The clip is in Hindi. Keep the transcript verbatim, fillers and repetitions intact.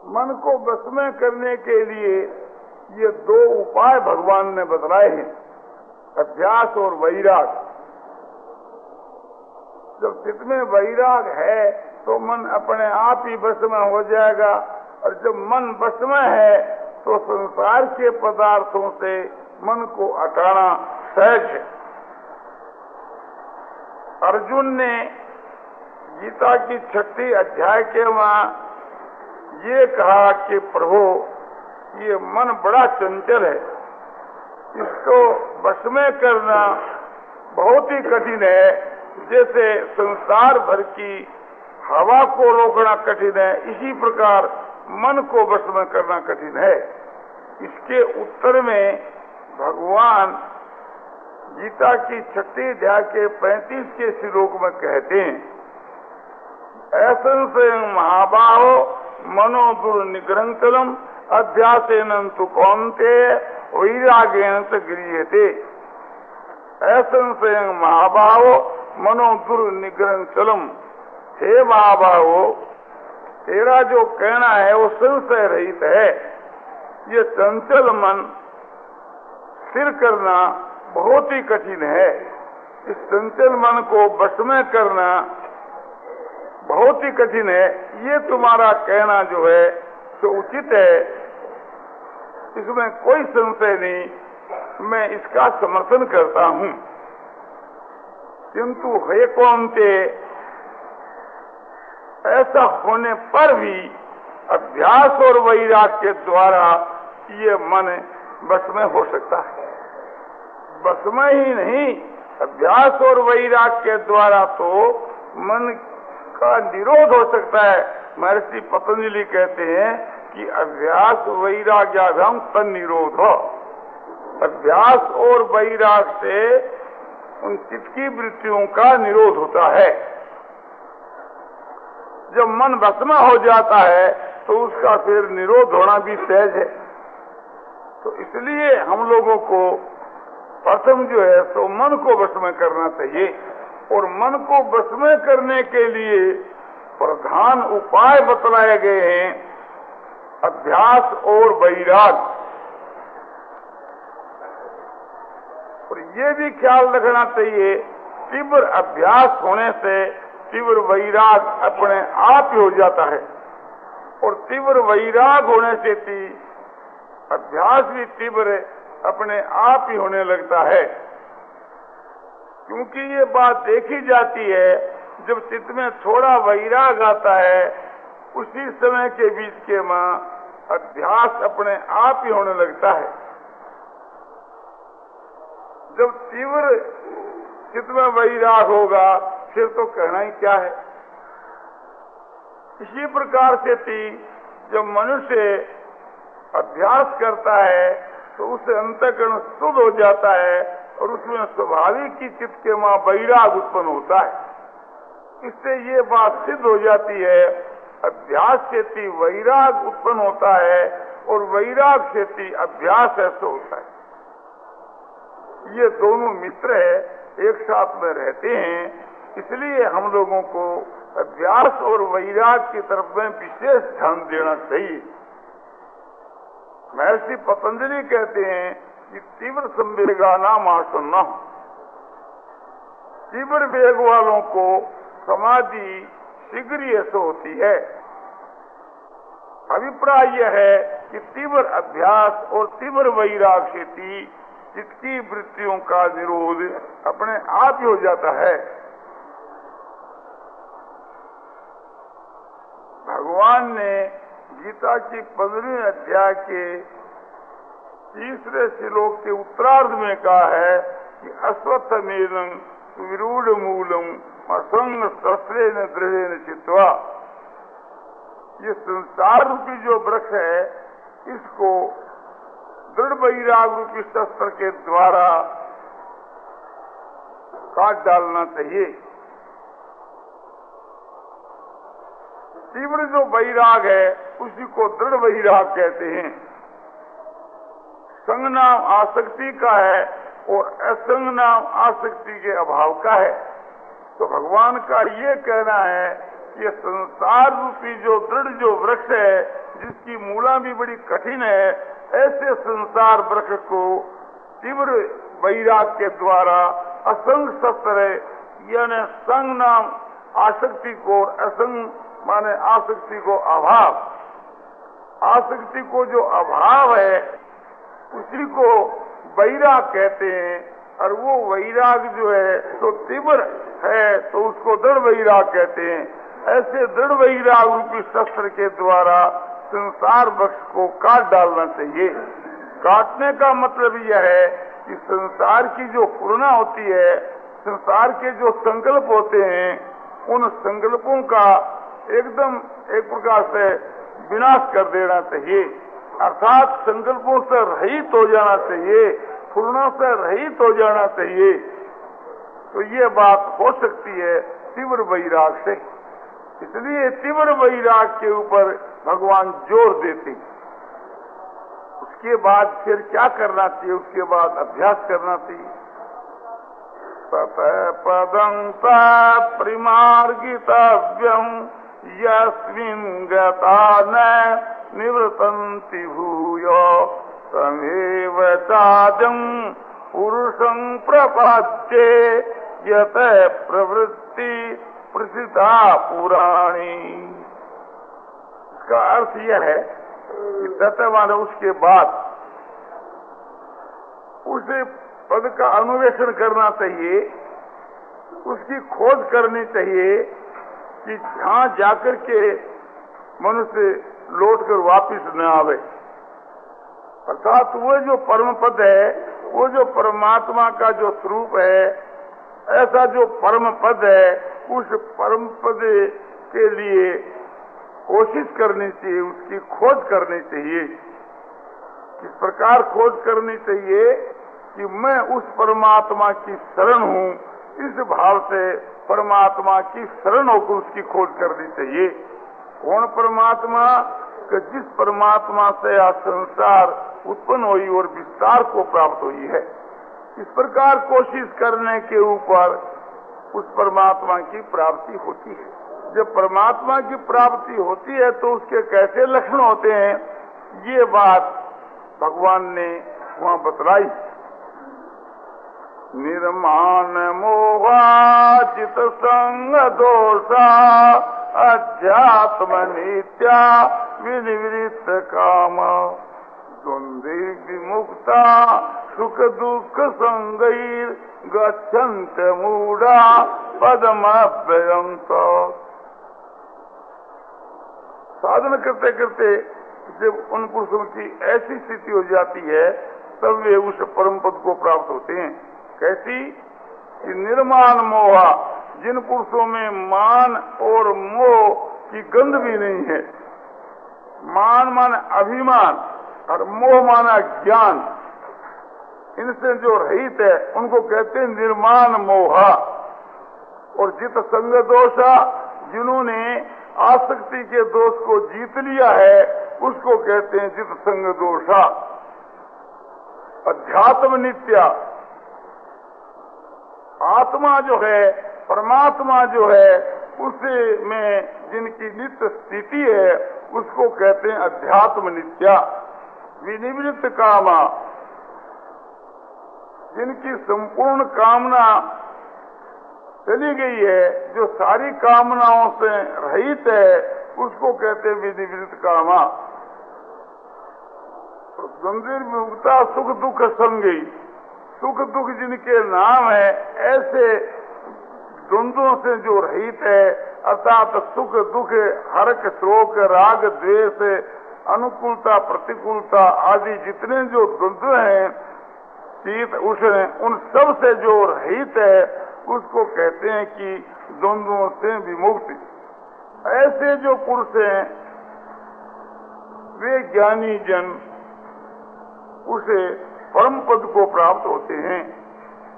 मन को बस में करने के लिए ये दो उपाय भगवान ने बतलाए हैं, अभ्यास और वैराग। जब चित्त में वैराग है तो मन अपने आप ही बस में हो जाएगा, और जब मन बस में है तो संसार के पदार्थों से मन को हटाना सहज है। अर्जुन ने गीता की छठी अध्याय के वहां ये कहा कि प्रभु ये मन बड़ा चंचल है, इसको वश में करना बहुत ही कठिन है। जैसे संसार भर की हवा को रोकना कठिन है, इसी प्रकार मन को वश में करना कठिन है। इसके उत्तर में भगवान गीता की छठी अध्याय के पैंतीस के श्लोक में कहते हैं, असंशयं महाबाहो मनो दुर्निग्रहंतरम अध्यासेन तु कौन्तेय वैरागेण च गृह्यते। असंशयं महाबाहो मनो दुर्निग्रहंतरम। हे महाबाहो, तेरा जो कहना है वो संशय रहित है। ये चंचल मन स्थिर करना बहुत ही कठिन है। इस चंचल मन को वश में करना बहुत ही कठिन है। ये तुम्हारा कहना जो है तो उचित है, इसमें कोई संशय नहीं, मैं इसका समर्थन करता हूँ। किंतु हे कौन्ते, ऐसा होने पर भी अभ्यास और वैराग के द्वारा ये मन बस में हो सकता है। बस में ही नहीं, अभ्यास और वैराग के द्वारा तो मन का निरोध हो सकता है। महर्षि पतंजलि कहते हैं कि अभ्यास वैराग्याभ्याम तन निरोध हो। अभ्यास और वैराग से उन चित्त की वृत्तियों का निरोध होता है। जब मन बस में हो जाता है तो उसका फिर निरोध होना भी सहज है। तो इसलिए हम लोगों को प्रथम जो है तो मन को वश में करना चाहिए, और मन को वश में करने के लिए प्रधान उपाय बतलाए गए हैं, अभ्यास और वैराग। और ये भी ख्याल रखना चाहिए, तीव्र अभ्यास होने से तीव्र वैराग अपने आप ही हो जाता है, और तीव्र वैराग होने से भी अभ्यास भी तीव्र अपने आप ही होने लगता है। क्योंकि ये बात देखी जाती है, जब चित्त में थोड़ा वैराग आता है उसी समय के बीच के मां अभ्यास अपने आप ही होने लगता है। जब तीव्र चित्त में वैराग होगा फिर तो कहना ही क्या है। इसी प्रकार से भी जब मनुष्य अभ्यास करता है तो उससे अंतःकरण शुद्ध हो जाता है, और उसमें स्वाभाविक ही चित्त के मां वैराग उत्पन्न होता है। इससे ये बात सिद्ध हो जाती है, अभ्यास से भी वैराग उत्पन्न होता है, और वैराग से भी अभ्यास ऐसा होता है। ये दोनों मित्र है, एक साथ में रहते हैं। इसलिए हम लोगों को अभ्यास और वैराग की तरफ में विशेष ध्यान देना चाहिए। महर्षि पतंजलि कहते हैं कि तीव्र संवेगा नाम आसन्ना। तीव्र वेग वालों को समाधि शीघ्र ही ऐसा होती है। अभिप्राय यह है कि तीव्र अभ्यास और तीव्र वैराग से भी चित्त की वृत्तियों का निरोध अपने आप ही हो जाता है। भगवान ने गीता की पंद्रहवीं अध्याय के तीसरे श्लोक के उत्तरार्ध में कहा है कि अश्वत्थमेनं विरूढ़ मूलम असंग शस्त्रेण दृढ़ेन चित्वा। ये संसार रूपी जो वृक्ष है, इसको दृढ़ वैराग रूपी शस्त्र के द्वारा काट डालना चाहिए। तीव्र जो वैराग है उसी को दृढ़ वैराग कहते हैं। संग नाम आसक्ति का है और असंग नाम आसक्ति के अभाव का है। तो भगवान का ये कहना है कि संसार रूपी जो दृढ़ जो वृक्ष है, जिसकी मूला भी बड़ी कठिन है, ऐसे संसार वृक्ष को तीव्र वैराग के द्वारा असंग शस्त्र यानी संग नाम आसक्ति को, असंग माने आसक्ति को अभाव, आसक्ति को जो अभाव है उसी को वैराग कहते हैं। और वो वैराग जो है तो तीव्र है तो उसको दृढ़ वैराग कहते हैं। ऐसे दृढ़ वैराग रूपी शस्त्र के द्वारा संसार वृक्ष को काट डालना चाहिए। काटने का मतलब यह है कि संसार की जो पूर्णा होती है, संसार के जो संकल्प होते हैं, उन संकल्पों का एकदम एक प्रकार से विनाश कर देना चाहिए, अर्थात संकल्पों से रहित हो जाना चाहिए, पूर्णों से रहित हो जाना चाहिए। तो ये बात हो सकती है तीव्र वैराग से। इसलिए तीव्र वैराग के ऊपर भगवान जोर देते। उसके बाद फिर क्या करना चाहिए? उसके बाद अभ्यास करना चाहिए। पदं परिमार्गितव्यं यस्मिन् गता न निवृतन्ति भूयो तमेव चाजं पुरुषं प्रपद्ये यत प्रवृत्ति प्रसिद्धा पुराणी। इसका अर्थ यह है कि तत्वान उसके बाद उसे पद का अन्वेषण करना चाहिए, उसकी खोज करनी चाहिए कि जहां जाकर के मनुष्य लौटकर वापिस न आवे। अर्थात वो जो परम पद है, वो जो परमात्मा का जो स्वरूप है, ऐसा जो परम पद है, उस परम पद के लिए कोशिश करनी चाहिए, उसकी खोज करनी चाहिए। किस प्रकार खोज करनी चाहिए कि मैं उस परमात्मा की शरण हूँ, इस भाव से परमात्मा की शरण होकर उसकी खोज करनी चाहिए। कौन परमात्मा? कि जिस परमात्मा से यह संसार उत्पन्न हुई और विस्तार को प्राप्त हुई है। इस प्रकार कोशिश करने के ऊपर उस परमात्मा की प्राप्ति होती है। जब परमात्मा की प्राप्ति होती है तो उसके कैसे लक्षण होते हैं, ये बात भगवान ने वहां बतलाई। निर्माण मोहाचित संग दोषा अध्यात्म नित्या विनिवृत्त काम द्वंद्वे विमुक्ता सुख दुख संगैर गच्छन्त मूढ़ा पदमभ्यंत। साधन करते करते जब उन पुरुषों की ऐसी स्थिति हो जाती है तब वे उस परम पद को प्राप्त होते हैं। कैसी? कि निर्मान मोहा, जिन पुरुषों में मान और मोह की गंध भी नहीं है। मान माना अभिमान और मोह माना ज्ञान, इनसे जो रहित है उनको कहते हैं निर्मान मोहा। और जित संग दोषा, जिन्होंने आसक्ति के दोष को जीत लिया है उसको कहते हैं जित संग दोषा। अध्यात्म नित्या, आत्मा जो है, परमात्मा जो है, उसे में जिनकी नित्य स्थिति है उसको कहते हैं अध्यात्म नित्या। विनिवृत्त कामा, जिनकी संपूर्ण कामना चली गई है, जो सारी कामनाओं से रहित है, उसको कहते हैं विनिवृत्त कामा। द्वंद्व मुक्ता सुख दुख संगी, सुख दुख जिनके नाम है, ऐसे द्वंद्वों से जो रहित है, अर्थात सुख दुख हर्ष शोक राग द्वेष अनुकूलता प्रतिकूलता आदि जितने जो द्वंद्व हैं, शीत उष्ण, उन सब से जो रहित है उसको कहते हैं कि द्वंद्वों से विमुक्ति। ऐसे जो पुरुष हैं वे ज्ञानी जन उसे परम पद को प्राप्त होते हैं।